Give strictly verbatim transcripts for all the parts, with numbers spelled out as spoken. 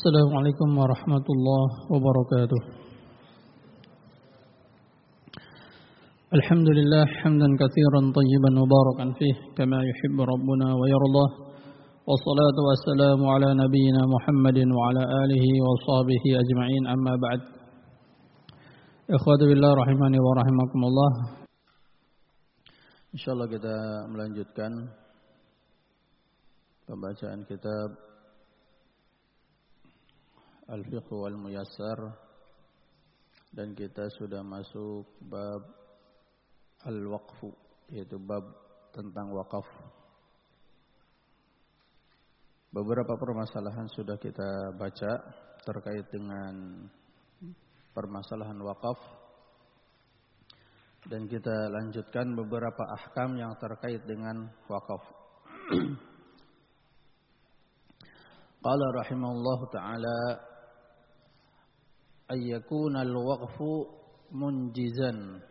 Assalamualaikum warahmatullahi wabarakatuh. Alhamdulillah hamdan katsiran tayyiban mubarakan fih kama yuhibbu rabbuna wa yardah. Wassalatu wassalamu ala nabiyyina Muhammadin wa ala alihi wa sahbihi ajma'in, amma ba'd. Ikhwati billah rahimani wa rahimakumullah. Insyaallah kita melanjutkan pembacaan kitab Al-Fiqh wal Muyassar, dan kita sudah masuk bab Al-Waqfu, yaitu bab tentang wakaf. Beberapa permasalahan sudah kita baca terkait dengan permasalahan wakaf, dan kita lanjutkan beberapa ahkam yang terkait dengan wakaf. Qala rahimahullahu ta'ala ayyakuna al-waqfu munjizan,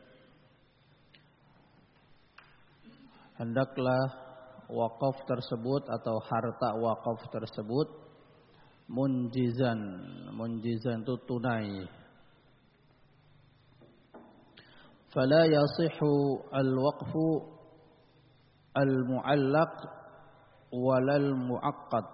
hendaklah wakaf tersebut atau harta wakaf tersebut munjizan. Munjizan itu tunai. Fala yasihu al-waqfu al-mu'allaq walal mu'aqqad,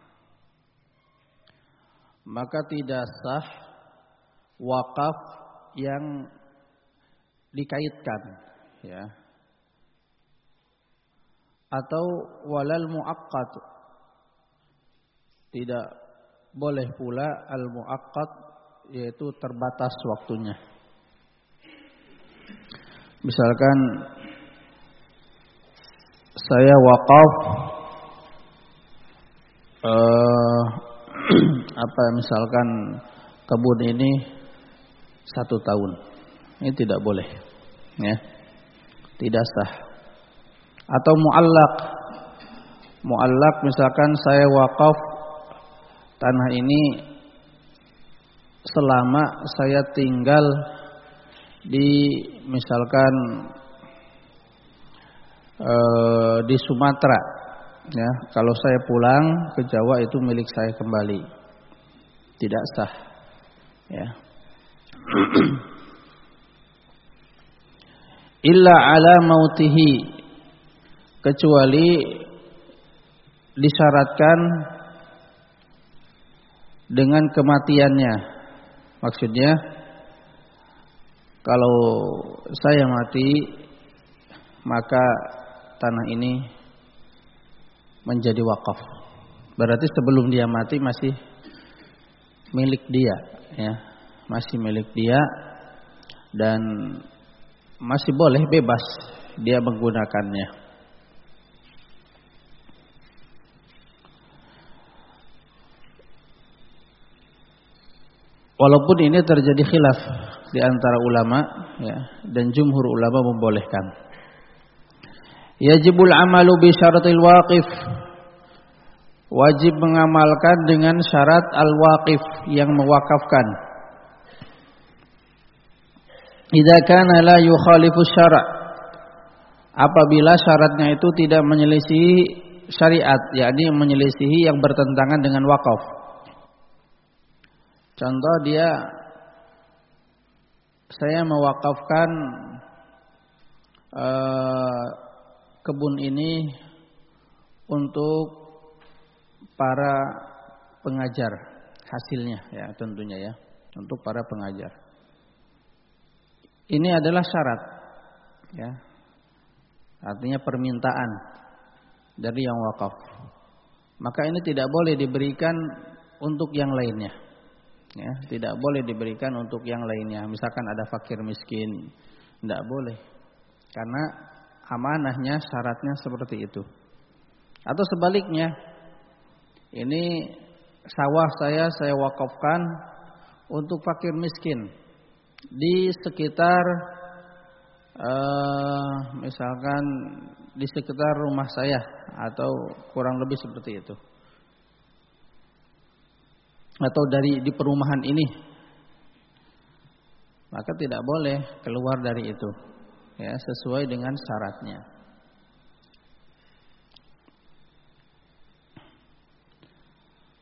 maka tidak sah wakaf yang dikaitkan, ya, atau walal muaqqad, tidak boleh pula al muaqqad, yaitu terbatas waktunya. Misalkan saya wakaf uh, apa misalkan kebun ini satu tahun, ini tidak boleh, ya, tidak sah. Atau muallaq, muallaq misalkan saya wakaf tanah ini selama saya tinggal di misalkan eh, di Sumatera, ya, kalau saya pulang ke Jawa itu milik saya kembali, tidak sah, ya. Illa ala mautihi, kecuali disyaratkan dengan kematiannya. Maksudnya kalau saya mati, maka tanah ini menjadi wakaf. Berarti sebelum dia mati masih milik dia, ya, masih milik dia, dan masih boleh bebas dia menggunakannya. Walaupun ini terjadi khilaf di antara ulama, ya, dan jumhur ulama membolehkan. Yajibul amalu bi syaratil waqif, wajib mengamalkan dengan syarat al-waqif, yang mewakafkan. Idza kana la yukhalifu syara', apabila syaratnya itu tidak menyelisihi syariat, yakni menyelisihi yang bertentangan dengan wakaf. Contoh, dia saya mewakafkan eh, kebun ini untuk para pengajar, hasilnya, ya, tentunya, ya, untuk para pengajar. Ini adalah syarat, ya, artinya permintaan dari yang wakaf. Maka ini tidak boleh diberikan untuk yang lainnya, ya, tidak boleh diberikan untuk yang lainnya. Misalkan ada fakir miskin, tidak boleh, karena amanahnya, syaratnya seperti itu. Atau sebaliknya, ini sawah saya saya wakafkan untuk fakir miskin di sekitar uh, misalkan di sekitar rumah saya, atau kurang lebih seperti itu, atau dari di perumahan ini, maka tidak boleh keluar dari itu, ya, sesuai dengan syaratnya.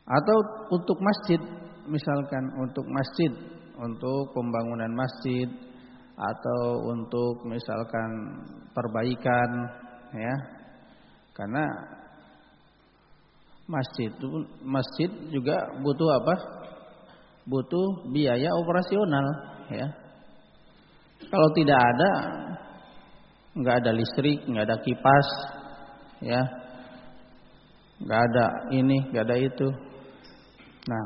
Atau untuk masjid, misalkan untuk masjid, untuk pembangunan masjid atau untuk misalkan perbaikan, ya. Karena masjid itu masjid juga butuh apa? Butuh biaya operasional, ya. Kalau tidak ada, nggak ada listrik, nggak ada kipas, ya, nggak ada ini, nggak ada itu. Nah,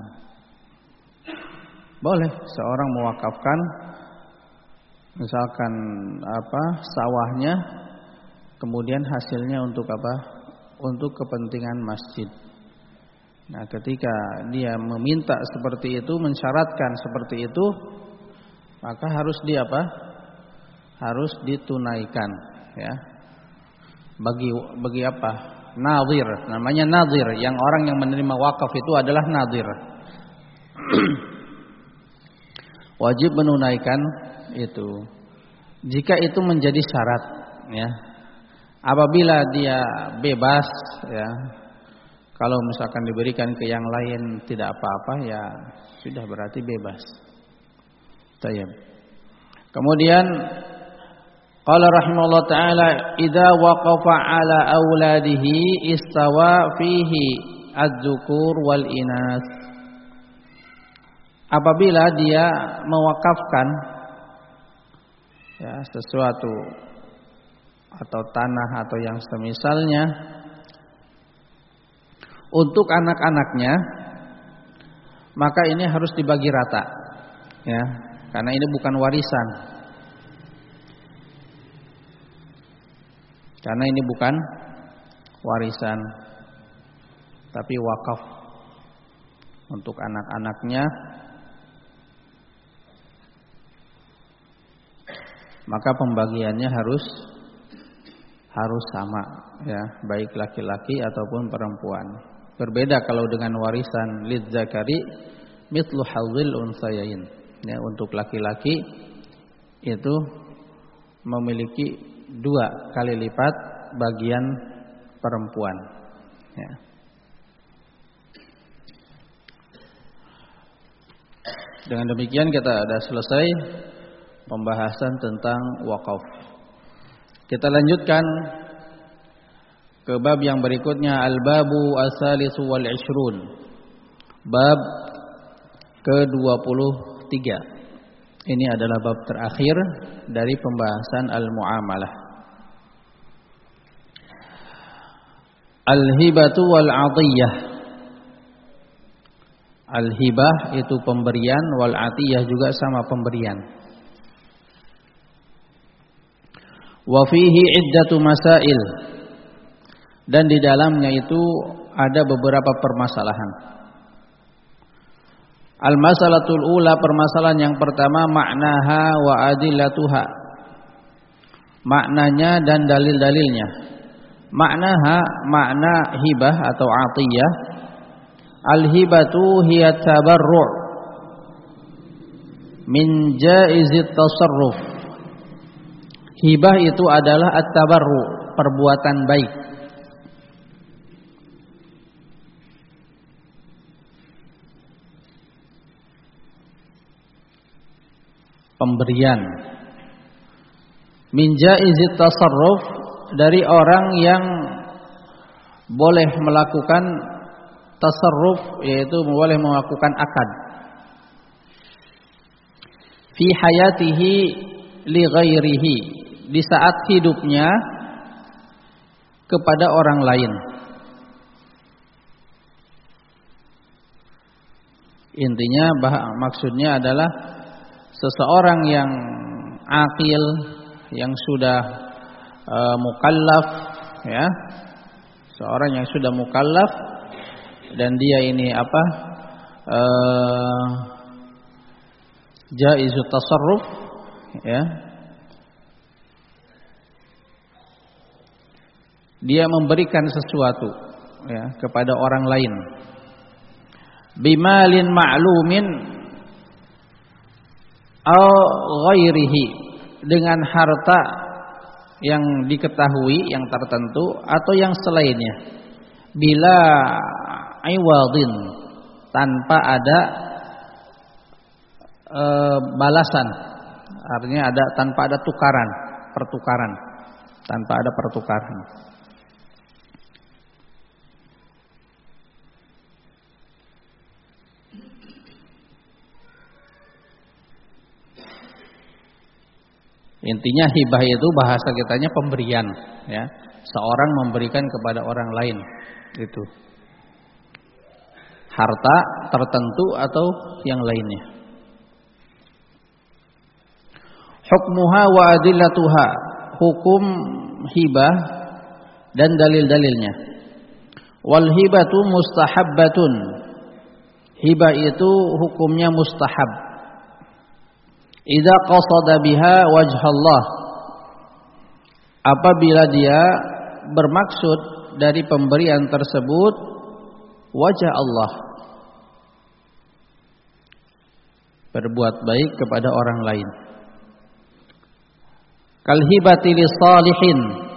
boleh seorang mewakafkan, misalkan apa sawahnya, kemudian hasilnya untuk apa? Untuk kepentingan masjid. Nah, ketika dia meminta seperti itu, mensyaratkan seperti itu, maka harus di apa? Harus ditunaikan, ya. Bagi bagi apa? Nadhir, namanya nadhir. Yang orang yang menerima wakaf itu adalah nadhir. Wajib menunaikan itu. Jika itu menjadi syarat, ya. Apabila dia bebas, ya. Kalau misalkan diberikan ke yang lain tidak apa-apa, ya sudah berarti bebas. Tayyib. Kemudian qala rahimahullah taala idza waqafa ala auladihi istawa fihi adz-dzukur wal inas. Apabila dia mewakafkan, ya, sesuatu atau tanah atau yang semisalnya untuk anak-anaknya, maka ini harus dibagi rata, ya, karena ini bukan warisan. Karena ini bukan warisan, tapi wakaf untuk anak-anaknya. Maka pembagiannya harus harus sama, ya, baik laki-laki ataupun perempuan. Berbeda kalau dengan warisan lidzakari mithlu hadzil unsayain. Ya, untuk laki-laki itu memiliki dua kali lipat bagian perempuan, ya. Dengan demikian kita sudah selesai pembahasan tentang wakaf. Kita lanjutkan ke bab yang berikutnya, al-babu as-salisu wal ishrun. Bab ke dua puluh tiga. Ini adalah bab terakhir dari pembahasan al-muamalah. Al-hibatu wal 'atiyah. Al-hibah itu pemberian, wal 'atiyah juga sama pemberian. Wa fihi iddatu masail, dan di dalamnya itu ada beberapa permasalahan. Al-masalatul ula, permasalahan yang pertama, maknaha wa adillatuha, maknanya dan dalil-dalilnya. Maknaha, makna hibah atau atiyah. Al-hibatu hiya tabarru' min jaizit tasarruf. Hibah itu adalah at-tabarru', perbuatan baik. Pemberian. Min jaizit tasarruf, dari orang yang boleh melakukan tasarruf, yaitu boleh melakukan akad. Fi hayatihi li ghairihi, di saat hidupnya kepada orang lain. Intinya bah, maksudnya adalah seseorang yang akil, yang sudah e, mukallaf, ya, seorang yang sudah mukallaf dan dia ini apa, e, jaizut tasarruf, ya, dia memberikan sesuatu, ya, kepada orang lain. Bimalin ma'lumin au ghairihi, dengan harta yang diketahui, yang tertentu atau yang selainnya. Bila iwadin, tanpa ada e, balasan. Artinya ada tanpa ada tukaran, pertukaran, tanpa ada pertukaran. Intinya hibah itu bahasa kitanya pemberian, ya. Seorang memberikan kepada orang lain, itu harta tertentu atau yang lainnya. Hukmuha wa adillatuha, hukum hibah dan dalil-dalilnya. Wal hibatu mustahabbatun, hibah itu hukumnya mustahab. Idza qasada biha wajhallah, apabila dia bermaksud dari pemberian tersebut wajah Allah, berbuat baik kepada orang lain. Kal hibati lisalihin,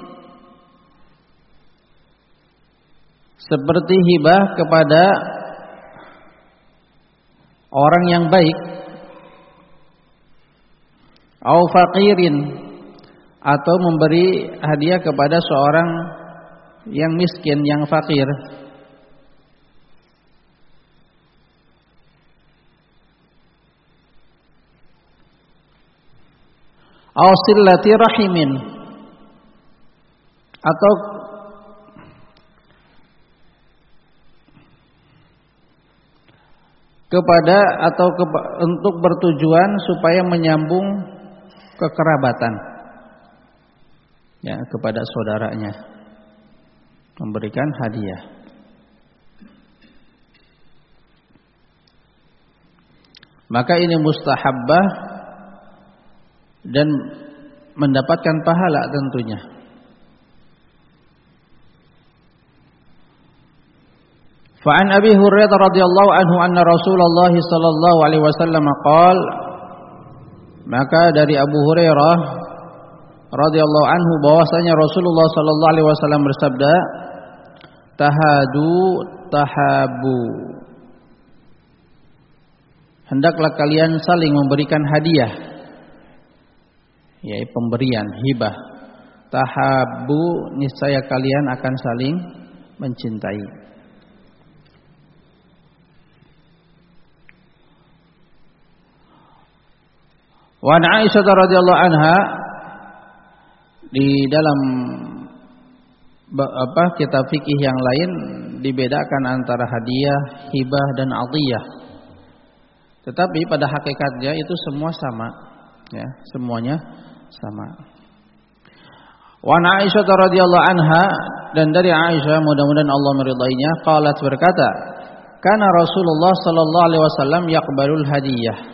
seperti hibah kepada orang yang baik. Au faqirin, atau memberi hadiah kepada seorang yang miskin, yang fakir. Au sillati rahimin, atau kepada atau ke, untuk bertujuan supaya menyambung kekerabatan, ya, kepada saudaranya, memberikan hadiah. Maka ini mustahabbah dan mendapatkan pahala tentunya. Fa'an Abi Hurairah radhiyallahu anhu anna Rasulullah sallallahu alaihi wasallam qala, maka dari Abu Hurairah radhiyallahu anhu bahwasanya Rasulullah sallallahu alaihi wasallam bersabda, tahadu tahabu, hendaklah kalian saling memberikan hadiah, yaitu pemberian hibah. Tahabu, niscaya kalian akan saling mencintai. Wa Aisyah radhiyallahu anha, di dalam apa kitab fikih yang lain dibedakan antara hadiah, hibah dan adiyah. Tetapi pada hakikatnya itu semua sama, ya, semuanya sama. Wa Aisyah radhiyallahu anha, dan dari Aisyah, mudah-mudahan Allah meridainya, qalat, berkata, kana Rasulullah sallallahu alaihi wasallam yaqbalul hadiyah.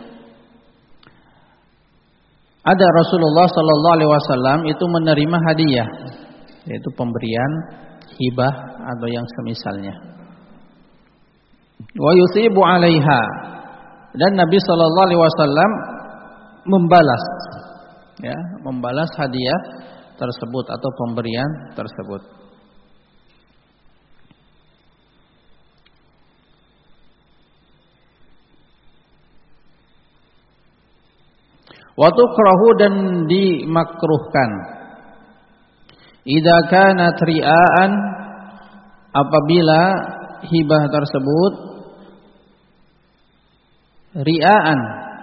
Ada Rasulullah sallallahu alaihi wasallam itu menerima hadiah, yaitu pemberian, hibah atau yang semisalnya. Wa yusibu 'alaiha, dan Nabi sallallahu alaihi wasallam membalas, ya, membalas hadiah tersebut atau pemberian tersebut. Wa tukrahu, dan dimakruhkan, idza kanat ria'an, apabila hibah tersebut ria'an,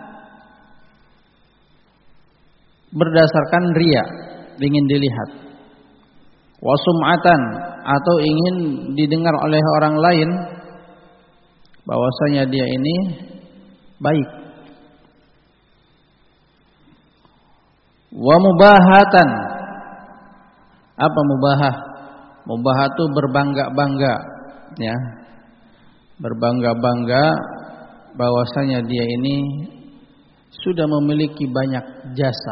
berdasarkan riya, ingin dilihat. Wa sum'atan, atau ingin didengar oleh orang lain bahwasanya dia ini baik. Wa mubahatan, apa mubahah? Mubahah itu berbangga-bangga, ya, berbangga-bangga bahwasanya dia ini sudah memiliki banyak jasa.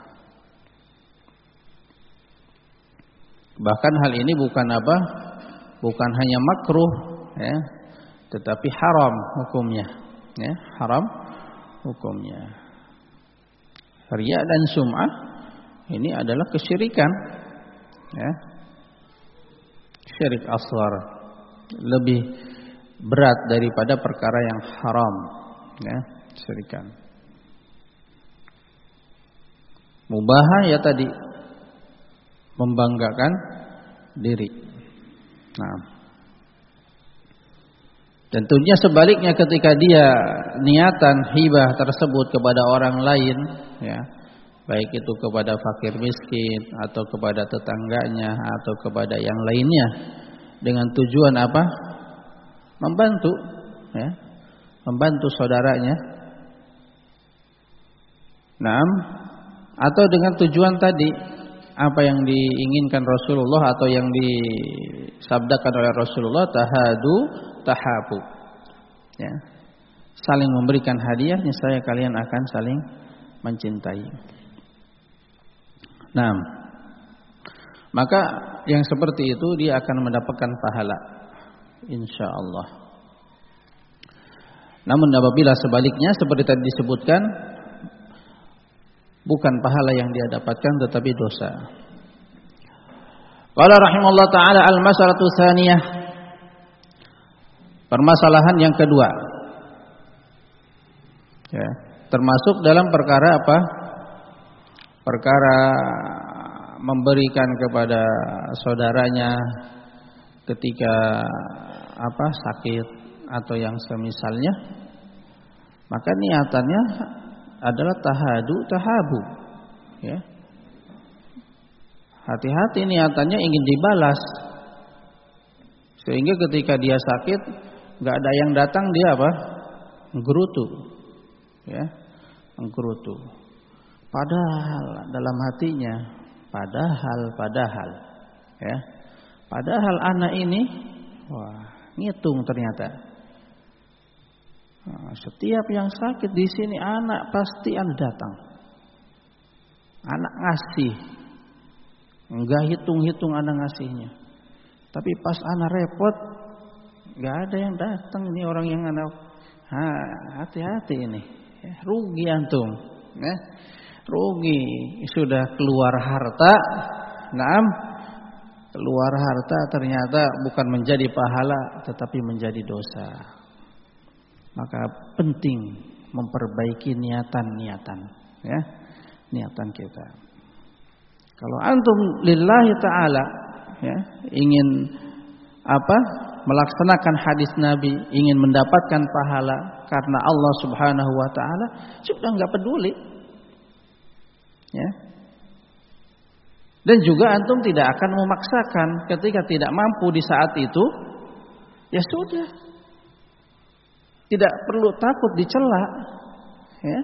Bahkan hal ini bukan apa? Bukan hanya makruh, ya, tetapi haram hukumnya, ya, haram hukumnya. Riya dan sum'ah ini adalah kesyirikan, ya, syirik asghar, lebih berat daripada perkara yang haram, ya, syirikan. Mubahah ya tadi membanggakan diri. Nah, tentunya sebaliknya ketika dia niatan hibah tersebut kepada orang lain, ya, baik itu kepada fakir miskin atau kepada tetangganya atau kepada yang lainnya dengan tujuan apa? Membantu, ya, membantu saudaranya. Naam, atau dengan tujuan tadi apa yang diinginkan Rasulullah atau yang disabdakan oleh Rasulullah, tahadu tahabu, ya, saling memberikan hadiah, niscaya kalian akan saling mencintai. Nah, maka yang seperti itu dia akan mendapatkan pahala, insya Allah. Namun apabila sebaliknya seperti tadi disebutkan, bukan pahala yang dia dapatkan tetapi dosa. Qala rahimahullah ta'ala al-mas'alatu tsaniyah, permasalahan yang kedua, ya, termasuk dalam perkara apa? Perkara memberikan kepada saudaranya ketika apa? Sakit atau yang semisalnya, maka niatannya adalah tahadu tahabu, ya. Hati-hati niatannya ingin dibalas, sehingga ketika dia sakit nggak ada yang datang dia apa? Menggerutu, ya, menggerutu. Padahal dalam hatinya, padahal padahal, ya, padahal anak ini, wah, ngitung ternyata. Nah, setiap yang sakit di sini anak pasti anak datang, anak ngasih, enggak hitung-hitung anak ngasihnya. Tapi pas anak repot, enggak ada yang datang. Ini orang yang anak, ha, hati-hati ini, ya, rugi antum, ya, rugi. Sudah keluar harta, naam, keluar harta ternyata bukan menjadi pahala, tetapi menjadi dosa. Maka penting memperbaiki niatan-niatan, ya, niatan kita. Kalau antum lillahi ta'ala, ya, ingin apa? Melaksanakan hadis Nabi, ingin mendapatkan pahala karena Allah Subhanahu wa taala, sudah enggak peduli. Ya. Dan juga antum tidak akan memaksakan ketika tidak mampu di saat itu, ya sudah. Tidak perlu takut dicela, ya.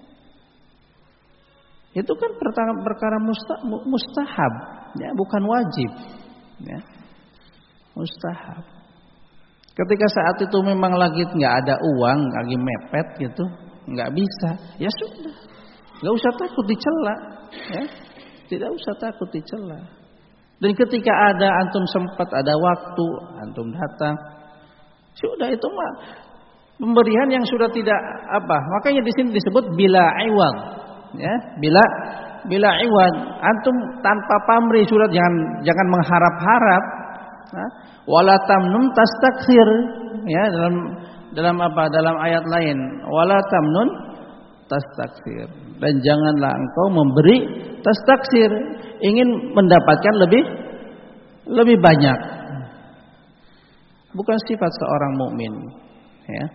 Itu kan perkara mustahab, ya, bukan wajib, ya. Mustahab. Ketika saat itu memang lagi nggak ada uang, lagi mepet gitu, nggak bisa, ya sudah, nggak usah takut dicela, ya. Tidak usah takut dicela. Dan ketika ada antum sempat ada waktu, antum datang, sudah itu mah pemberian yang sudah tidak apa, makanya di sini disebut bila iwad, ya, bila bila iwad. Antum tanpa pamrih sudah, jangan jangan mengharap-harap, nah, wala tamnun tastakthir, ya, dalam dalam apa, dalam ayat lain, wala tamnun tastakthir, dan janganlah engkau memberi tastakthir, ingin mendapatkan lebih lebih banyak. Bukan sifat seorang mukmin, ya.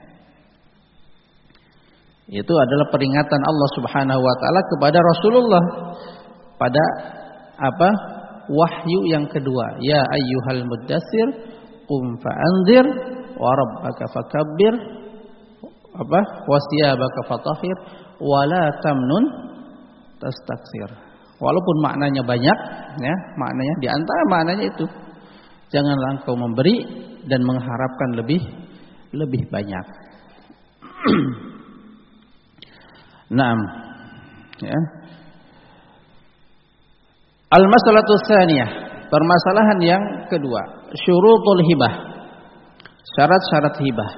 Itu adalah peringatan Allah Subhanahu wa taala kepada Rasulullah pada apa? Wahyu yang kedua. Ya ayyuhal muddatsir qum fa'anzir wa rabbaka fakabbir, apa? Wasiyabaka fatahhir wa la tamnun tastaktsir. Walaupun maknanya banyak, ya, maknanya di antara maknanya itu, janganlah engkau memberi dan mengharapkan lebih lebih banyak. Naam, ya. Al-mas'alatu tsaniyah, permasalahan yang kedua, syurutul hibah, syarat-syarat hibah.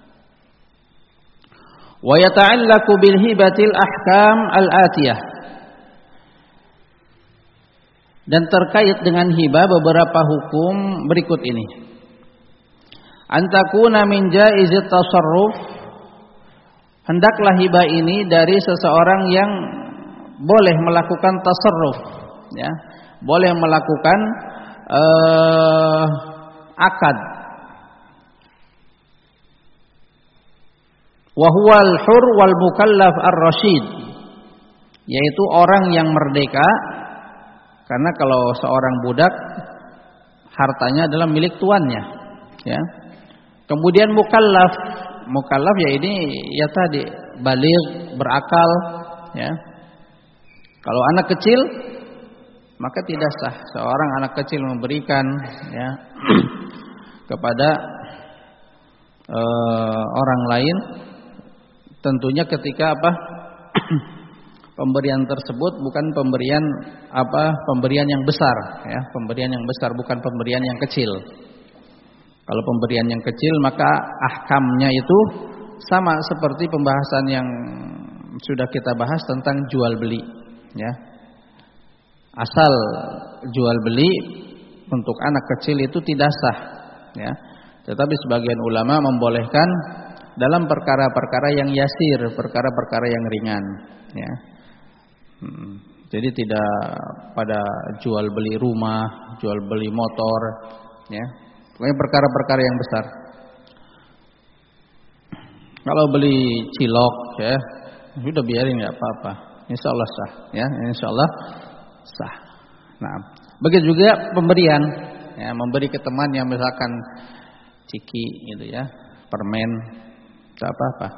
Wa yata'allaqu bil hibatil ahkam al-atiyah. Dan terkait dengan hibah beberapa hukum berikut ini. Antakuna min jaizit tasarruf, hendaklah hibah ini dari seseorang yang boleh melakukan tasarruf, ya, boleh melakukan uh, akad. Wa huwal hur wal mukallaf ar-rasyid, yaitu orang yang merdeka, karena kalau seorang budak hartanya adalah milik tuannya, ya. Kemudian mukallaf, mukallaf ya ini ya tadi baligh, berakal, ya. Kalau anak kecil maka tidak sah seorang anak kecil memberikan, ya, kepada uh, orang lain, tentunya ketika apa pemberian tersebut bukan pemberian apa pemberian yang besar, ya, pemberian yang besar bukan pemberian yang kecil. Kalau pemberian yang kecil maka ahkamnya itu sama seperti pembahasan yang sudah kita bahas tentang jual beli, ya. Asal jual beli untuk anak kecil itu tidak sah, ya. Tetapi sebagian ulama membolehkan dalam perkara-perkara yang yasir, perkara-perkara yang ringan, ya. Hmm. Jadi tidak pada jual beli rumah, jual beli motor, ya. Pokoknya perkara-perkara yang besar. Kalau beli cilok, ya, sudah biarin nggak apa-apa. Insya Allah sah, ya, Insya Allah sah. Nah, begitu juga pemberian, ya, memberi ke teman yang misalkan ciki, gitu ya, permen, tak apa-apa.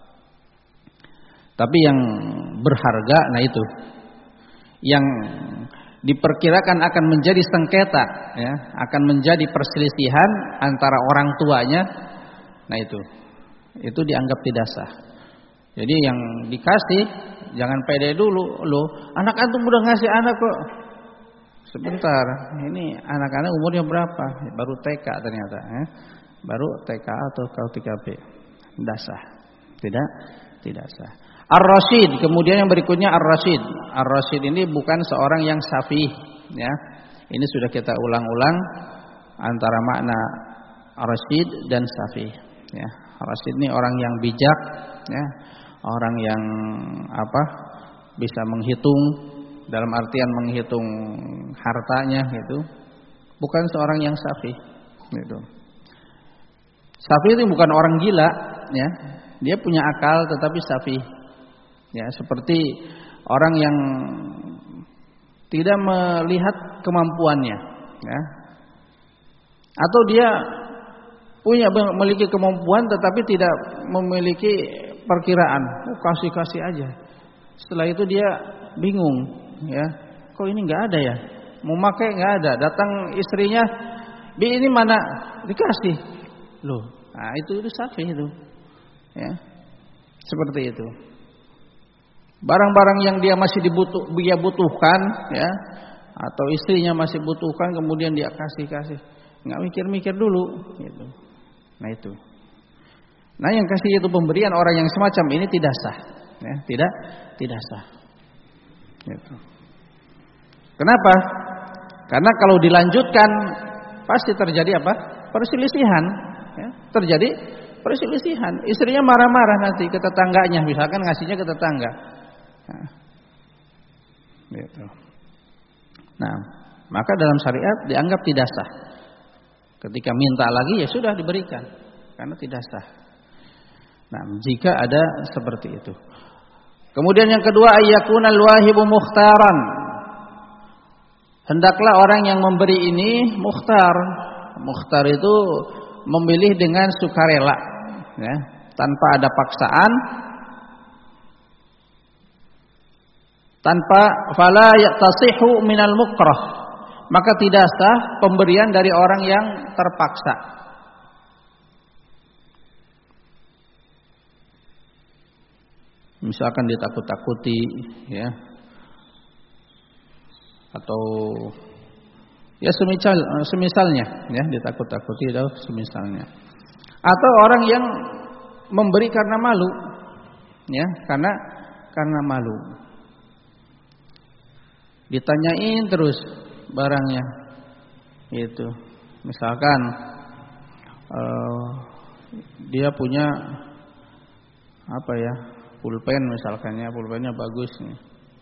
Tapi yang berharga, nah itu, yang diperkirakan akan menjadi sengketa, ya, akan menjadi perselisihan antara orang tuanya, nah itu, itu dianggap tidak sah. Jadi yang dikasih jangan pede dulu, lo anak antum udah ngasih anak kok. Sebentar, ini anak-anak umurnya berapa? Baru T K ternyata, ya. Baru T K atau K tiga B, tidak sah, tidak, tidak sah. Ar-Rasyid, kemudian yang berikutnya Ar-Rasyid. Ar-Rasyid ini bukan seorang yang safih, ya. Ini sudah kita ulang-ulang antara makna Ar-Rasyid dan safih, ya. Ar-Rasyid ini orang yang bijak, ya. Orang yang apa? Bisa menghitung, dalam artian menghitung hartanya gitu. Bukan seorang yang safih, gitu. Safih itu bukan orang gila, ya. Dia punya akal tetapi safih. Ya, seperti orang yang tidak melihat kemampuannya, ya. Atau dia punya memiliki kemampuan tetapi tidak memiliki perkiraan. Oh, kasih-kasih aja. Setelah itu dia bingung, ya. Kok ini enggak ada ya? Mau pakai enggak ada. Datang istrinya, "Bi, ini mana?" Dikasih. Loh, nah itu itu safih itu. Ya. Seperti itu. Barang-barang yang dia masih dibutuh, dia butuhkan, ya, atau istrinya masih butuhkan, kemudian dia kasih-kasih, nggak mikir-mikir dulu, gitu. Nah itu. Nah yang kasih itu pemberian orang yang semacam ini tidak sah, ya, tidak, tidak sah. Gitu. Kenapa? Karena kalau dilanjutkan pasti terjadi apa? Perselisihan, ya, terjadi perselisihan. Istrinya marah-marah nanti ke tetangganya, misalkan ngasihnya ke tetangga. Nah, gitu. Nah, maka dalam syariat dianggap tidak sah. Ketika minta lagi ya sudah diberikan, karena tidak sah. Nah, jika ada seperti itu. Kemudian yang kedua, ayyakunal wahibu mukhtaran. Hendaklah orang yang memberi ini mukhtar. Mukhtar itu memilih dengan sukarela, ya, tanpa ada paksaan. Tanpa fala yatasihu minal mukrah, maka tidak sah pemberian dari orang yang terpaksa. Misalkan ditakut-takuti, ya, atau ya semisal semisalnya, ya, ditakut-takuti atau semisalnya. Atau orang yang memberi karena malu, ya, karena karena malu. Ditanyain terus barangnya, itu. Misalkan uh, dia punya apa ya, pulpen misalkan ya, pulpennya bagus nih.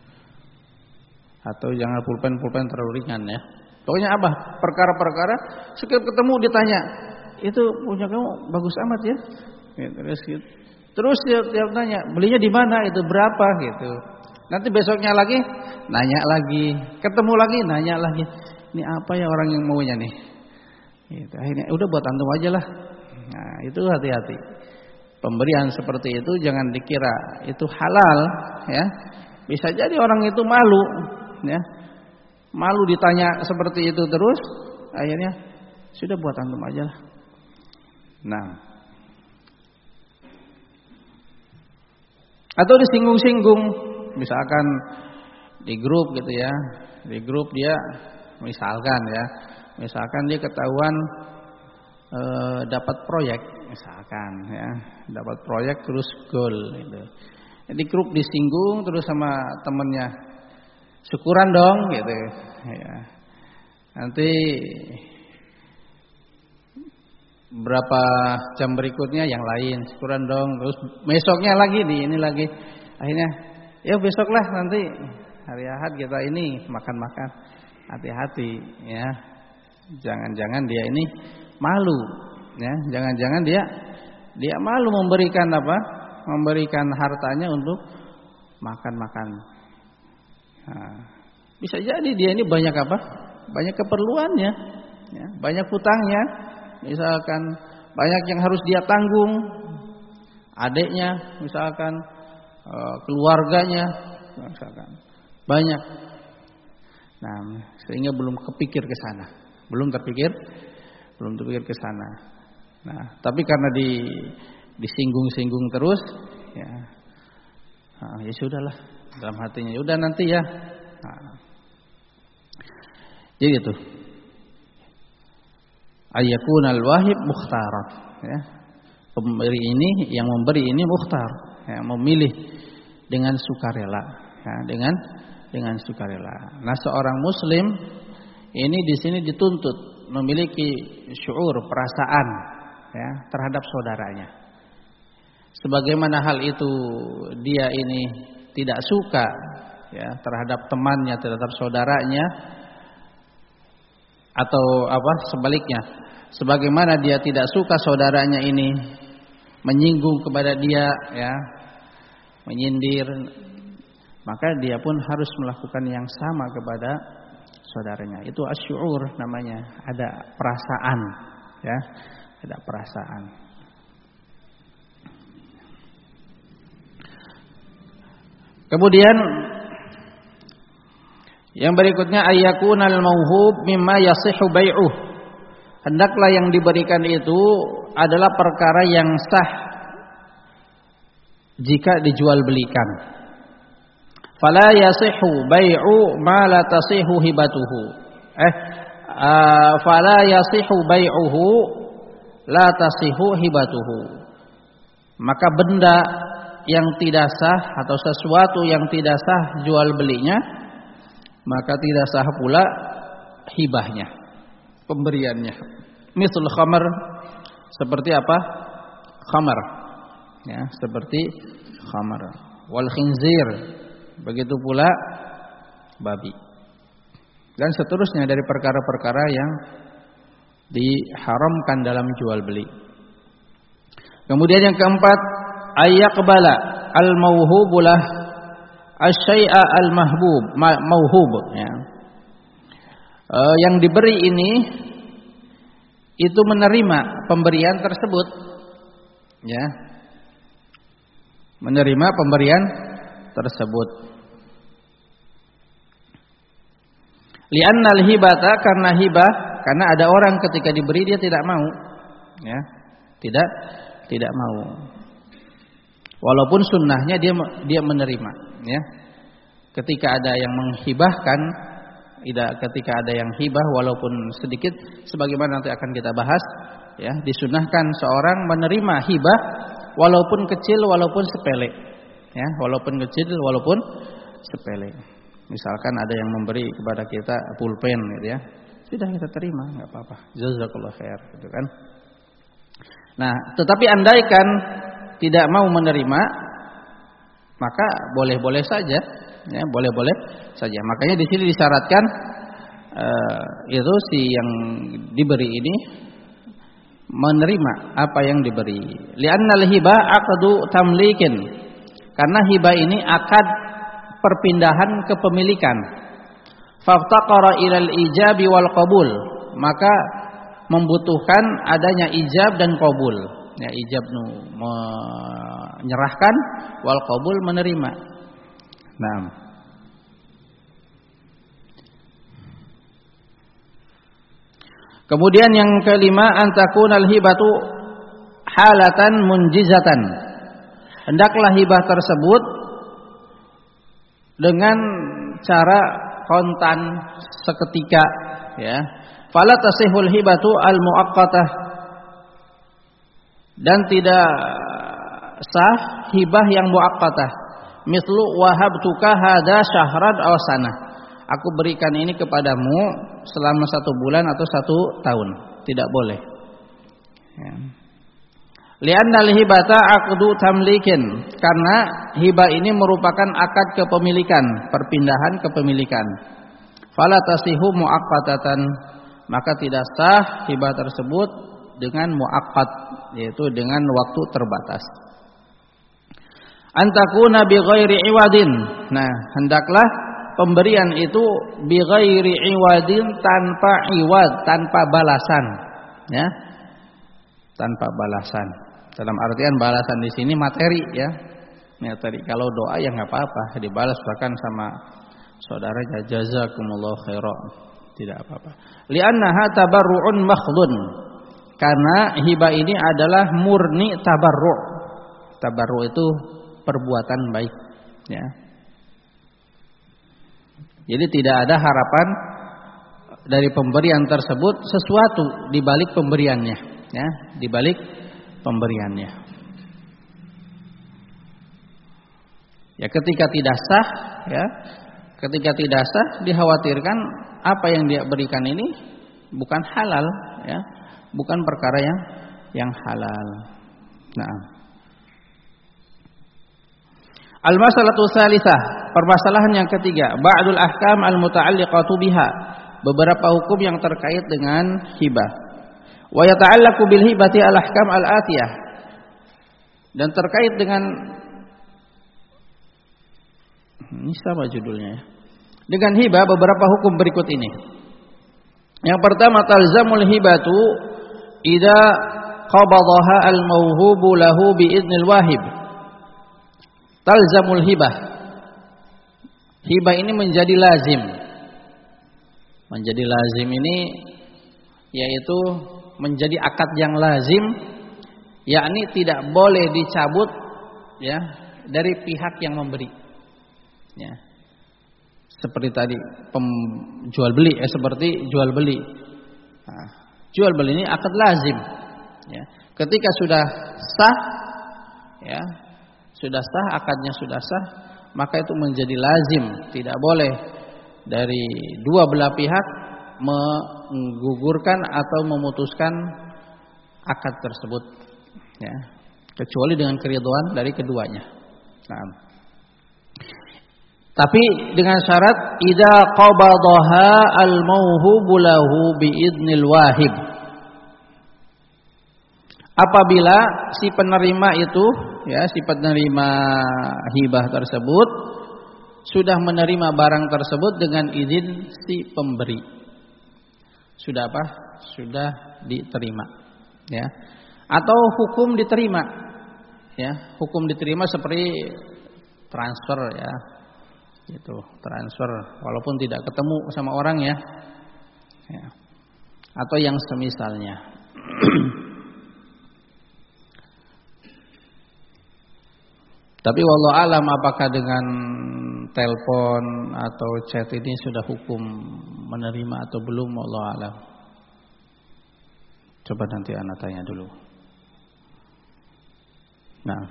Atau jangan pulpen-pulpen terlalu ringan ya. Pokoknya apa? Perkara-perkara setiap ketemu ditanya, "Itu punya kamu bagus amat ya?" Gitu, terus gitu. Terus dia, dia tanya, "Belinya di mana? Itu berapa?" gitu. Nanti besoknya lagi nanya lagi, ketemu lagi nanya lagi. Ini apa ya orang yang maunya nih? Gitu. Akhirnya udah buat antum aja lah. Nah, itu hati-hati. Pemberian seperti itu jangan dikira itu halal ya. Bisa jadi orang itu malu ya. Malu ditanya seperti itu terus, akhirnya sudah buat antum aja lah. Nah, atau disinggung-singgung, misalkan di grup gitu ya, di grup dia misalkan ya, misalkan dia ketahuan e, dapat proyek, misalkan ya, dapat proyek terus goal gitu. Di grup disinggung terus sama temennya, syukuran dong gitu ya. Nanti berapa jam berikutnya yang lain, syukuran dong. Terus besoknya lagi di ini lagi. Akhirnya ya besoklah nanti hari Ahad kita ini makan-makan. Hati-hati ya. Jangan-jangan dia ini malu ya. Jangan-jangan dia dia malu memberikan apa? Memberikan hartanya untuk makan-makan. Nah, bisa jadi dia ini banyak apa? Banyak keperluannya, ya, banyak hutangnya. Misalkan banyak yang harus dia tanggung, adiknya, misalkan keluarganya, misalkan banyak. Nah, sehingga belum kepikir ke sana, belum terpikir, belum terpikir ke sana. Nah, tapi karena di disinggung-singgung terus, ya, nah, ya sudahlah dalam hatinya. Udah nanti ya. Nah, jadi itu. Ayakunal wahib mukhtaran, ya. Pemberi ini, yang memberi ini mukhtar, ya, memilih dengan sukarela, ya, dengan dengan sukarela. Nah, seorang muslim ini di sini dituntut memiliki syuur, perasaan, ya, terhadap saudaranya. Sebagaimana hal itu dia ini tidak suka, ya, terhadap temannya, terhadap saudaranya, atau apa sebaliknya, sebagaimana dia tidak suka saudaranya ini menyinggung kepada dia, ya, menyindir, maka dia pun harus melakukan yang sama kepada saudaranya. Itu asy'ur namanya, ada perasaan, ya, ada perasaan. Kemudian yang berikutnya ayyakunal mauhub mimma yasihhu bai'uh. Hendaklah yang diberikan itu adalah perkara yang sah jika dijual belikan. Fala yasihhu bai'u ma la tasihhu hibatuhu. Eh uh, fala yasihhu bai'uhu la tasihhu hibatuhu. Maka benda yang tidak sah atau sesuatu yang tidak sah jual belinya, maka tidak sah pula hibahnya, pemberiannya. Misal khamar, seperti apa? Khamar, ya, seperti khamar. Wal khinzir, begitu pula babi. Dan seterusnya dari perkara-perkara yang diharamkan dalam jual beli. Kemudian yang keempat, ayyaqbala al-mauhubulah asy-syai'a al-mahbub, mauhub, ya. E, yang diberi ini itu menerima pemberian tersebut, ya. Menerima pemberian tersebut. Li'annal hibata, karena hibah, karena ada orang ketika diberi dia tidak mau, ya. Tidak tidak mau. Walaupun sunnahnya dia dia menerima, ya. Ketika ada yang menghibahkan, tidak ketika ada yang hibah walaupun sedikit, sebagaimana nanti akan kita bahas, ya, disunnahkan seorang menerima hibah walaupun kecil, walaupun sepele, ya, walaupun kecil, walaupun sepele. Misalkan ada yang memberi kepada kita pulpen, gitu ya, sudah kita terima, nggak apa-apa, jazakallahu khair, gitu kan. Nah, tetapi andaikan tidak mau menerima, maka boleh-boleh saja, ya, boleh-boleh saja. Makanya di sini disyaratkan uh, itu si yang diberi ini menerima apa yang diberi. Li'annal hibah aqdu tamlikin. Karena hibah ini akad perpindahan kepemilikan. Faftaqara ilal ijabi wal qabul. Maka membutuhkan adanya ijab dan qabul. Ya, ijab nu menyerahkan, wal qabul menerima. Nah. Kemudian yang kelima, antakunal hibatu halatan munjizatan. Hendaklah hibah tersebut dengan cara kontan seketika, ya. Fala tasihul hibatu al muaqqatah, dan tidak sah hibah yang muaqqatah. Mislu wahabtuka hada syahran aw sanah. Aku berikan ini kepadamu selama satu bulan atau satu tahun. Tidak boleh. Ya. Li'annal hibata aqdu tamlikin. Karena hibah ini merupakan akad kepemilikan, perpindahan kepemilikan. Fala tasihu muaqqatatan. Maka tidak sah hibah tersebut dengan muaqqat, yaitu dengan waktu terbatas. Antakuna bi ghairi iwadin. Nah, hendaklah pemberian itu bi ghairi iwadin, tanpa iwad, tanpa balasan, ya. Tanpa balasan. Dalam artian balasan di sini materi, ya. Materi. Kalau doa ya enggak apa-apa, dibalas bahkan sama saudaranya, jazakumullahu khairan. Tidak apa-apa. Li'annaha tabarru'un makhdhun. Karena hibah ini adalah murni tabarru'. Tabarru' itu perbuatan baik, ya. Jadi tidak ada harapan dari pemberian tersebut sesuatu di balik pemberiannya, ya, di balik pemberiannya. Ya, ketika tidak sah, ya, ketika tidak sah dikhawatirkan apa yang dia berikan ini bukan halal, ya, bukan perkara yang yang halal. Nah, al-masalatu tsalisah, permasalahan yang ketiga, ba'dul ahkam al-muta'alliqatu biha, beberapa hukum yang terkait dengan hibah. Wa yata'allaqu bil hibati al-ahkam al-atiyah, dan terkait dengan ini sama judulnya, ya. Dengan hibah beberapa hukum berikut ini. Yang pertama, talzamul hibatu idza qabadaha al-mauhubu lahu bi idznil wahib. Talzamul hibah. Hibah ini menjadi lazim. Menjadi lazim ini yaitu menjadi akad yang lazim, yakni tidak boleh dicabut, ya, dari pihak yang memberi. Ya. Seperti tadi jual beli, eh, seperti jual beli. Nah, jual beli ini akad lazim. Ya. Ketika sudah sah, ya, sudah sah, akadnya sudah sah, maka itu menjadi lazim. Tidak boleh dari dua belah pihak menggugurkan atau memutuskan akad tersebut, ya, kecuali dengan keridhaan dari keduanya. Nah, tapi dengan syarat idza qabadaha al-mauhubu lahu bi idznil wahib. Apabila si penerima itu, ya, si penerima hibah tersebut sudah menerima barang tersebut dengan izin si pemberi. Sudah apa? Sudah diterima, ya. Atau hukum diterima. Ya, hukum diterima seperti transfer, ya. Itu transfer walaupun tidak ketemu sama orang, ya, ya. Atau yang semisalnya. Tapi wallahu alam apakah dengan telepon atau chat ini sudah hukum menerima atau belum, wallahu alam. Coba nanti anak tanya dulu. Nah,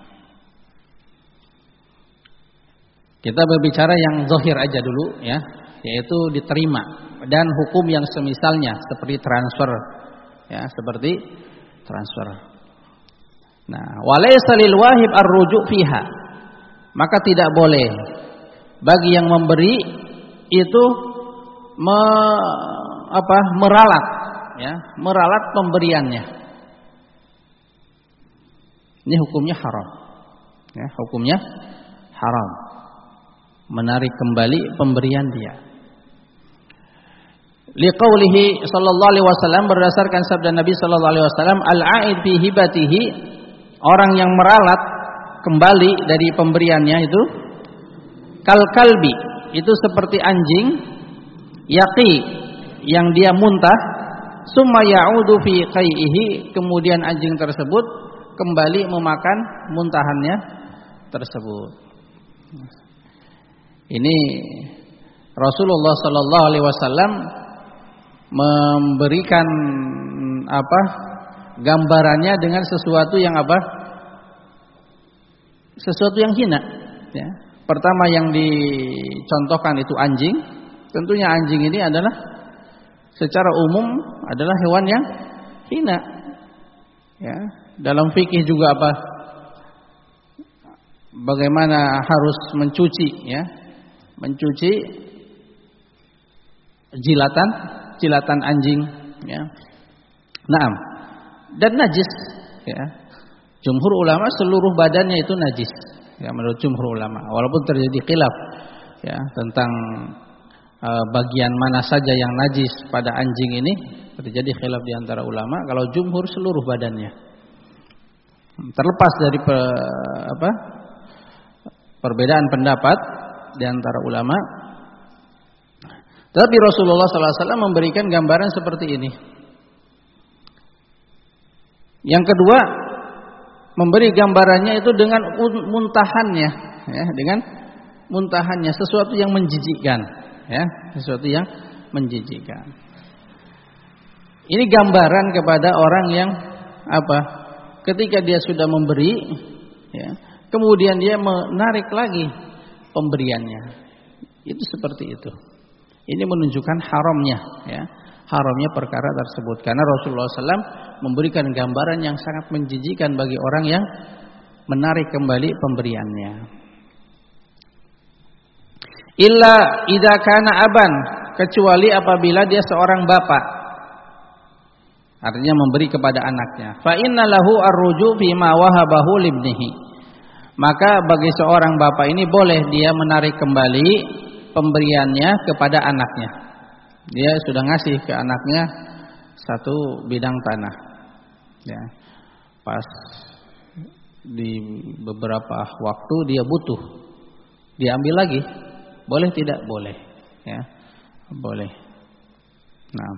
kita berbicara yang zahir aja dulu, ya, yaitu diterima, dan hukum yang semisalnya seperti transfer, ya, seperti transfer. Nah, walaysa lil wahib ar-ruju' fiha. Maka tidak boleh bagi yang memberi itu me, apa, meralat, ya, meralat pemberiannya. Ini hukumnya haram. Ya, hukumnya haram. Menarik kembali pemberian dia. Liqaulihi sallallahu alaihi wasallam, berdasarkan sabda Nabi sallallahu alaihi wasallam, al-a'id fi hibatihi, orang yang meralat kembali dari pemberiannya itu kal kalbi, itu seperti anjing yaqi, yang dia muntah, summa ya'udu fi qai'ihi, kemudian anjing tersebut kembali memakan muntahannya tersebut. Ini Rasulullah sallallahu alaihi wasallam memberikan apa? Gambarannya dengan sesuatu yang apa? Sesuatu yang hina, ya. Pertama yang dicontohkan itu anjing. Tentunya anjing ini adalah secara umum adalah hewan yang hina. Ya, dalam fikih juga apa? Bagaimana harus mencuci, ya. Mencuci jilatan, jilatan anjing, ya. Naam. Dan najis, ya. Jumhur ulama seluruh badannya itu najis, ya, menurut jumhur ulama. Walaupun terjadi khilaf, ya, tentang uh, bagian mana saja yang najis pada anjing ini, terjadi khilaf di antara ulama. Kalau jumhur seluruh badannya. Terlepas dari pe, apa? perbedaan pendapat di antara ulama. Tapi Rasulullah sallallahu alaihi wasallam memberikan gambaran seperti ini. Yang kedua, memberi gambarannya itu dengan muntahannya, ya, dengan muntahannya, sesuatu yang menjijikkan, ya, sesuatu yang menjijikkan. Ini gambaran kepada orang yang apa? Ketika dia sudah memberi, ya, kemudian dia menarik lagi pemberiannya. Itu seperti itu. Ini menunjukkan haramnya, ya, haramnya perkara tersebut. Karena Rasulullah sallallahu alaihi wasallam memberikan gambaran yang sangat menjijikan bagi orang yang menarik kembali pemberiannya. Illa idza kana aban, kecuali apabila dia seorang bapak. Artinya memberi kepada anaknya. Fa inna lahu ar-ruju' bima wahabahu libnihi. Maka bagi seorang bapak ini boleh dia menarik kembali pemberiannya kepada anaknya. Dia sudah ngasih ke anaknya satu bidang tanah, ya. Pas di beberapa waktu dia butuh, dia ambil lagi. Boleh tidak? Boleh, ya, boleh. Nah,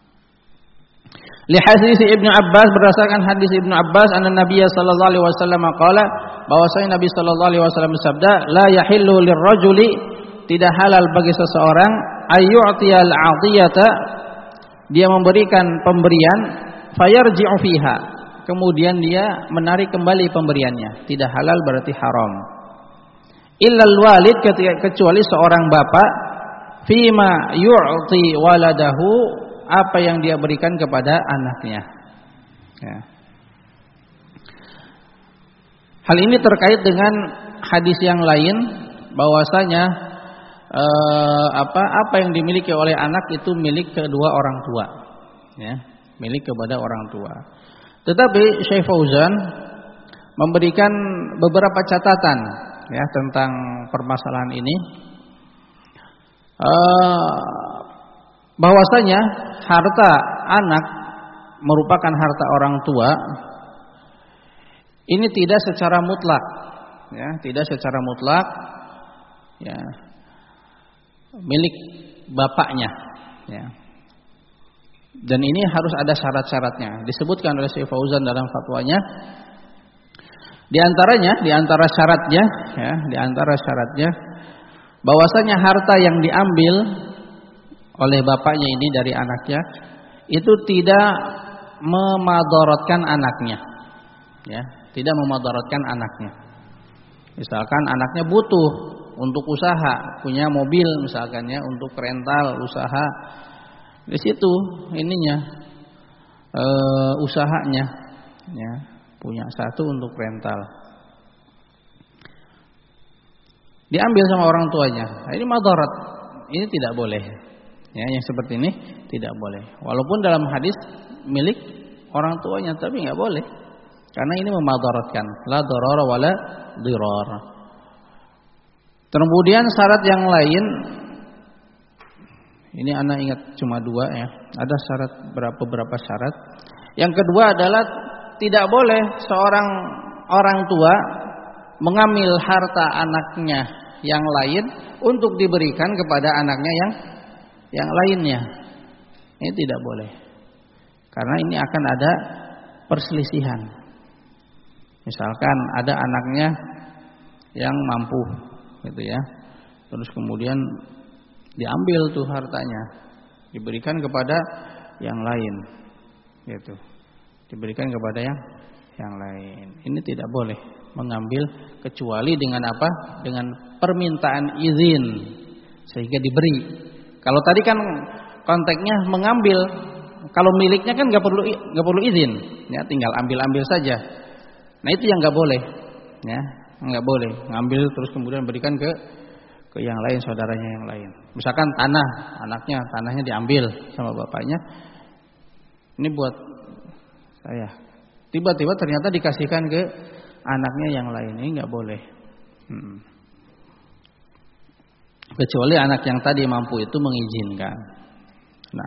li hadis Ibnu Abbas, berdasarkan hadis Ibnu Abbas, anna Nabiy sallallahu alaihi wasallam qala, bahwasanya Nabi sallallahu alaihi wasallam bersabda, la yahillu lirrajuli, tidak halal bagi seseorang, ayyu'tiyal 'atiyata, dia memberikan pemberian, fayarji'u fiha, kemudian dia menarik kembali pemberiannya. Tidak halal berarti haram. Illal walid, kecuali seorang bapak, fima yu'ti waladahu, apa yang dia berikan kepada anaknya, ya. Hal ini terkait dengan hadis yang lain, bahwasanya eh, apa apa yang dimiliki oleh anak itu milik kedua orang tua, ya, milik kepada orang tua. Tetapi Syekh Fauzan memberikan beberapa catatan, ya, tentang permasalahan ini, eh, bahwasanya harta anak merupakan harta orang tua. Ini tidak secara mutlak, ya, tidak secara mutlak, ya, milik bapaknya, ya. Dan ini harus ada syarat-syaratnya. Disebutkan oleh Syekh Fauzan dalam fatwanya. Di antaranya, di antara syaratnya, ya, di antara syaratnya, bahwasanya harta yang diambil oleh bapaknya ini dari anaknya itu tidak memadaratkan anaknya, ya, tidak memadaratkan anaknya. Misalkan anaknya butuh untuk usaha, punya mobil misalkan, ya, untuk rental usaha, di situ ininya e, usahanya, ya, punya satu untuk rental. Diambil sama orang tuanya. Nah, ini madarat. Ini tidak boleh. Ya, yang seperti ini tidak boleh. Walaupun dalam hadis milik orang tuanya, tapi nggak boleh. Karena ini memadaratkan. La darara wala dirar. Kemudian syarat yang lain, ini anak ingat cuma dua ya. Ada syarat berapa beberapa syarat. Yang kedua adalah tidak boleh seorang orang tua mengambil harta anaknya yang lain untuk diberikan kepada anaknya yang yang lainnya. Ini tidak boleh. Karena ini akan ada perselisihan. Misalkan ada anaknya yang mampu gitu ya. Terus kemudian diambil tuh hartanya, diberikan kepada yang lain. Gitu. Diberikan kepada yang yang lain. Ini tidak boleh mengambil kecuali dengan apa? Dengan permintaan izin sehingga diberi. Kalau tadi kan konteksnya mengambil, kalau miliknya kan nggak perlu nggak perlu izin, ya tinggal ambil-ambil saja. Nah itu yang nggak boleh, ya nggak boleh ngambil terus kemudian berikan ke ke yang lain, saudaranya yang lain. Misalkan tanah, anaknya tanahnya diambil sama bapaknya, ini buat saya. Tiba-tiba ternyata dikasihkan ke anaknya yang lain, ini nggak boleh. Hmm. Kecuali anak yang tadi mampu itu mengizinkan. Nah,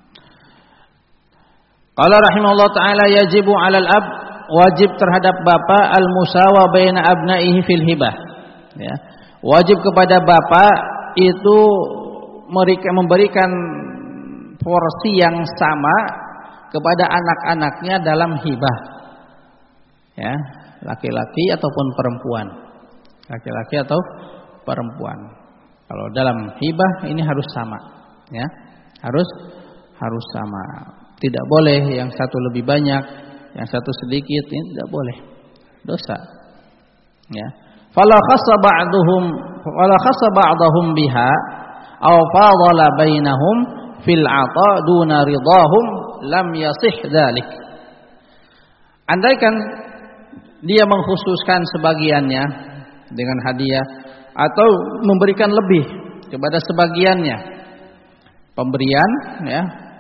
qala rahimahullah taala yajibu 'alal ab, wajib terhadap bapak al-musawa baina abnaihi fil hibah. Ya. Wajib kepada bapak itu memberikan porsi yang sama kepada anak-anaknya dalam hibah. Ya, laki-laki ataupun perempuan. Laki-laki atau perempuan. Kalau dalam hibah ini harus sama, ya. Harus harus sama. Tidak boleh yang satu lebih banyak, yang satu sedikit, ini tidak boleh. Dosa. Ya. Fala khassa ba'duhum wala khassa ba'dahum biha aw fadala bainahum fil 'ata duna ridahum lam yasih dzalik. Andaikan dia mengkhususkan sebagiannya dengan hadiah atau memberikan lebih kepada sebagiannya pemberian, ya,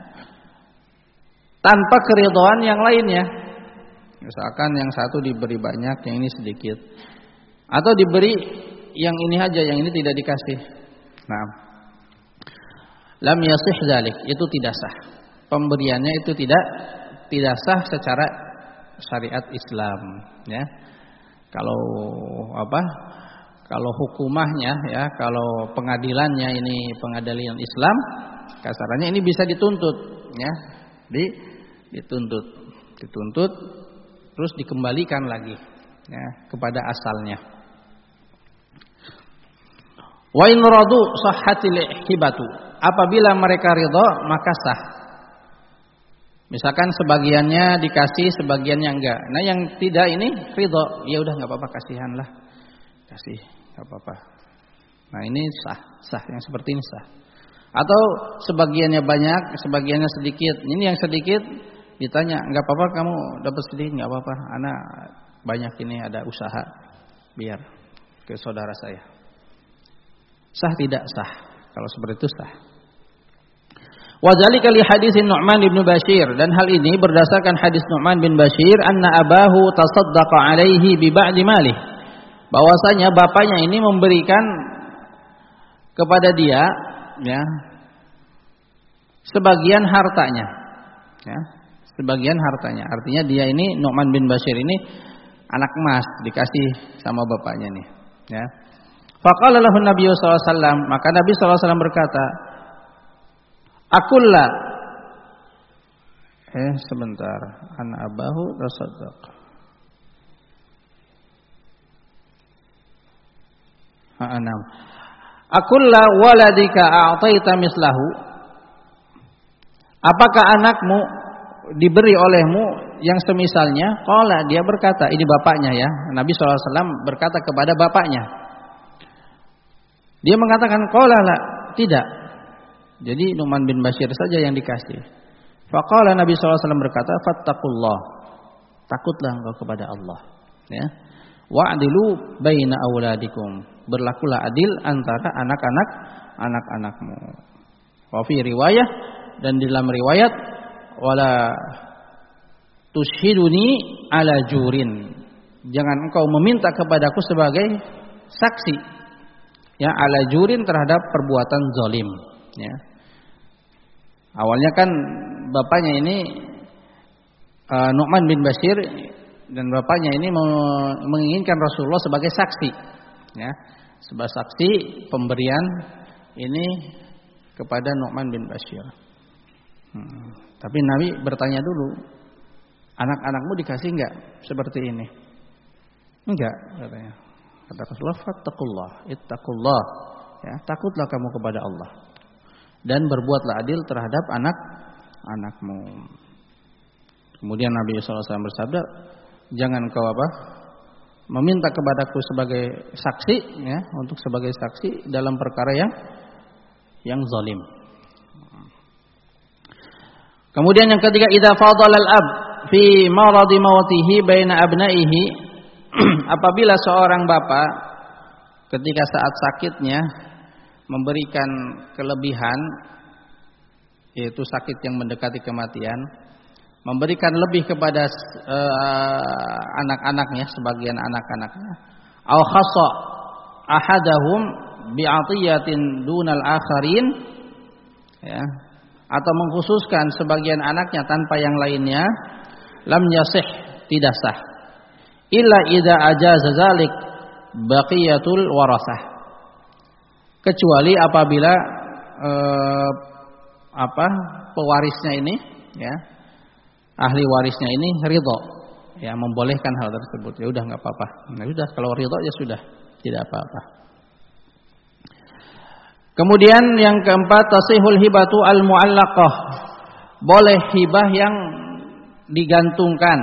tanpa keridhaan yang lainnya. Misalkan yang satu diberi banyak, yang ini sedikit, atau diberi yang ini aja, yang ini tidak dikasih. Nah, lam yasih dzalik, itu tidak sah. Pemberiannya itu tidak tidak sah secara syariat Islam, ya. Kalau apa? Kalau hukumahnya, ya, kalau pengadilannya ini pengadilan Islam, kasarannya ini bisa dituntut, ya, di, dituntut, dituntut, terus dikembalikan lagi, ya, kepada asalnya. Wa in radu sahhatil hibatu, apabila mereka ridha maka sah. Misalkan sebagiannya dikasih, sebagiannya enggak. Nah yang tidak ini ridha, ya udah nggak apa-apa, kasihanlah. Kasih, nggak apa-apa. Nah ini sah, sah yang seperti ini sah. Atau sebagiannya banyak, sebagiannya sedikit. Ini yang sedikit ditanya, nggak apa-apa kamu dapat sedikit, nggak apa-apa. Anak banyak ini ada usaha, biar ke saudara saya. Sah tidak sah? Kalau seperti itu sah. Wadzalika li hadis Nu'man bin Bashir, dan hal ini berdasarkan hadis Nu'man bin Bashir, anna abahu tasaddaqa alaihi bi ba'di malih. Bahwasanya bapaknya ini memberikan kepada dia, ya, sebagian hartanya, ya, sebagian hartanya. Artinya dia ini Nu'man bin Bashir ini anak emas, dikasih sama bapaknya nih, ya. Faqala lahu Nabi sallallahu alaihi wasallam, maka Nabi sallallahu alaihi wasallam berkata, "Akulla." Eh sebentar, an abahu tasaddaq. Anam. Akulla waladika a'taita mislahu. Apakah anakmu diberi olehmu yang semisalnya? Qala, dia berkata, ini bapaknya ya. Nabi sallallahu alaihi wasallam berkata kepada bapaknya. Dia mengatakan qala la, tidak. Jadi Nu'man bin Bashir saja yang dikasih. Faqala Nabi sallallahu alaihi wasallam berkata, fattaqullah. Takutlah engkau kepada Allah. Ya. Wa'dilu baina auladikum. Berlakulah adil antara anak-anak anak-anakmu. Wa fi riwayah, dan di dalam riwayat, wala tushhiduni ala jurin. Jangan engkau meminta kepadaku sebagai saksi, ya, ala jurin terhadap perbuatan zalim, ya. Awalnya kan bapaknya ini uh, Nu'man bin Bashir, dan bapaknya ini menginginkan Rasulullah sebagai saksi, ya, sebagai saksi pemberian ini kepada Nu'man bin Bashir. Hmm. Tapi Nabi bertanya dulu, anak-anakmu dikasih enggak seperti ini? Enggak, katanya. Kata Rasulullah, fattaqullah, ittaqullah, ya, takutlah kamu kepada Allah dan berbuatlah adil terhadap anak-anakmu. Kemudian Nabi shallallahu alaihi wasallam bersabda, jangan kau apa? Meminta kepadaku sebagai saksi, ya, untuk sebagai saksi dalam perkara yang yang zalim. Kemudian yang ketiga, idza fadala al-ab fi maradi mawtihi baina abnaihi, apabila seorang bapak ketika saat sakitnya memberikan kelebihan, yaitu sakit yang mendekati kematian, memberikan lebih kepada uh, anak-anaknya, sebagian anak-anaknya, aw khassa ahadahum bi'atiyatin dunal akharin, ya, atau mengkhususkan sebagian anaknya tanpa yang lainnya, lam yasih, tidak sah, illa idza ajaza zalik baqiyatul warasah, kecuali apabila eh, apa pewarisnya ini, ya, ahli warisnya ini ridho, ya, membolehkan hal tersebut. Ya udah, nggak apa-apa. Nah sudah, kalau ridho ya sudah, tidak apa-apa. Kemudian yang keempat, tasihul hibatu al-mu'allaqah, boleh hibah yang digantungkan.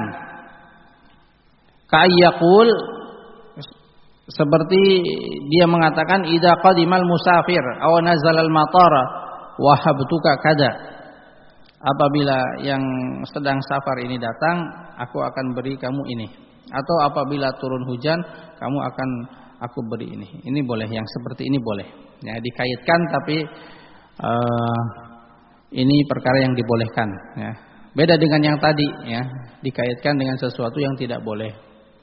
Ka'ayyaqul, seperti dia mengatakan, idza qadimal musafir aw nazalal matar wahabtuka kada, apabila yang sedang safar ini datang, aku akan beri kamu ini, atau apabila turun hujan, kamu akan aku beri ini. Ini boleh, yang seperti ini boleh, ya, dikaitkan, tapi uh, ini perkara yang dibolehkan, ya. Beda dengan yang tadi, ya, dikaitkan dengan sesuatu yang tidak boleh.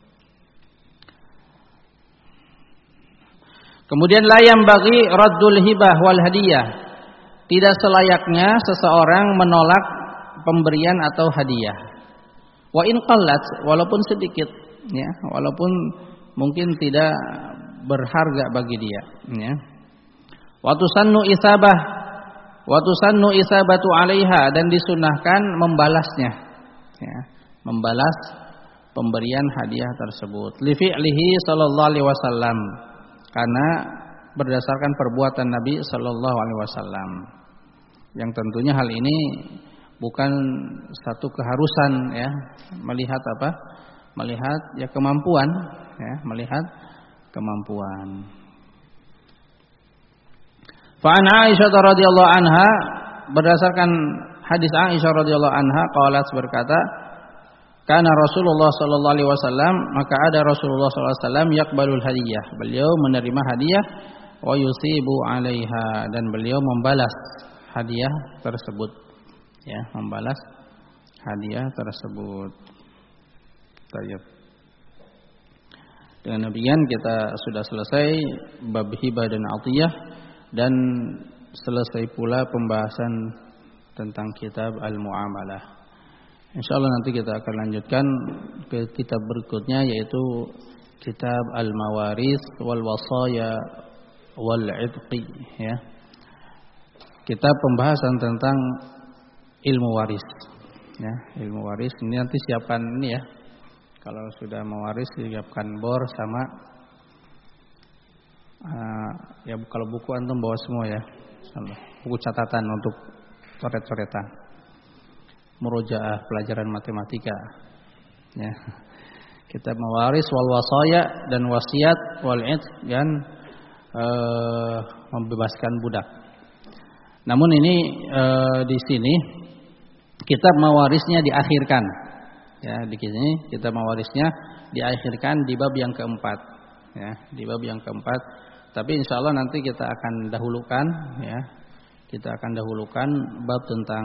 Kemudian layam bagi raddul hibah wal hadiyah, tidak selayaknya seseorang menolak pemberian atau hadiah. Wa in qallat, walaupun sedikit, ya, walaupun mungkin tidak berharga bagi dia, ya. Wa tusannu isabah, wa tusannu isabatu 'alaiha, dan disunahkan membalasnya, ya, membalas pemberian hadiah tersebut. Li fi'lihi sallallahu alaihi wasallam, karena berdasarkan perbuatan Nabi sallallahu alaihi wasallam, yang tentunya hal ini bukan satu keharusan, ya, melihat apa? Melihat ya kemampuan, ya, melihat kemampuan. Fa an Aisyah radhiyallahu anha, berdasarkan hadis Aisyah radhiyallahu anha, qalat, berkata, kana Rasulullah sallallahu alaihi wasallam, maka ada Rasulullah sallallahu alaihi wasallam yaqbalul hadiyah, beliau menerima hadiah, wa yusibu 'alaiha, dan beliau membalas hadiah tersebut, ya, membalas hadiah tersebut. Tayyib. Dengan demikian kita sudah selesai bab hibah dan atiyah, dan selesai pula pembahasan tentang kitab al-muamalah. Insyaallah nanti kita akan lanjutkan ke kitab berikutnya, yaitu kitab al-mawaris wal wasaya wal idqi, ya. Kitab pembahasan tentang ilmu waris, ya, ilmu waris. Ini nanti siapkan ini, ya. Kalau sudah mewaris, siapkan bor sama uh, ya, kalau buku antum bawa semua, ya, buku catatan untuk coret-coretan, murojaah pelajaran matematika, ya. Kitab mewaris wal wasaya, dan wasiat wal id, dan uh, membebaskan budak. Namun ini uh, di sini kitab mewarisnya diakhirkan, Ya, di sini kita mewarisnya diakhirkan di bab yang keempat. Ya, di bab yang keempat. Tapi insya Allah nanti kita akan dahulukan, ya, kita akan dahulukan bab tentang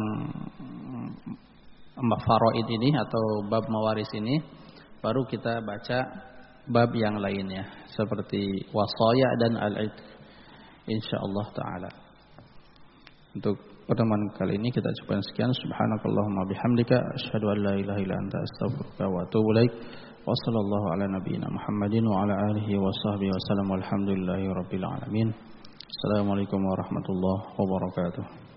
faraid ini atau bab mewaris ini, baru kita baca bab yang lainnya seperti wasaya dan al-id. Insyaallah taala. Untuk pertemuan kali ini kita cukupkan sekian. Subhanakallahumma bihamdika asyhadu an la ilaha illa anta astaghfiruka wa atubu ilaik. Wa sallallahu ala nabiyyina Muhammadin wa ala alihi wa sahbihi wasallam. Walhamdulillahirabbil alamin. Assalamualaikum warahmatullahi wabarakatuh.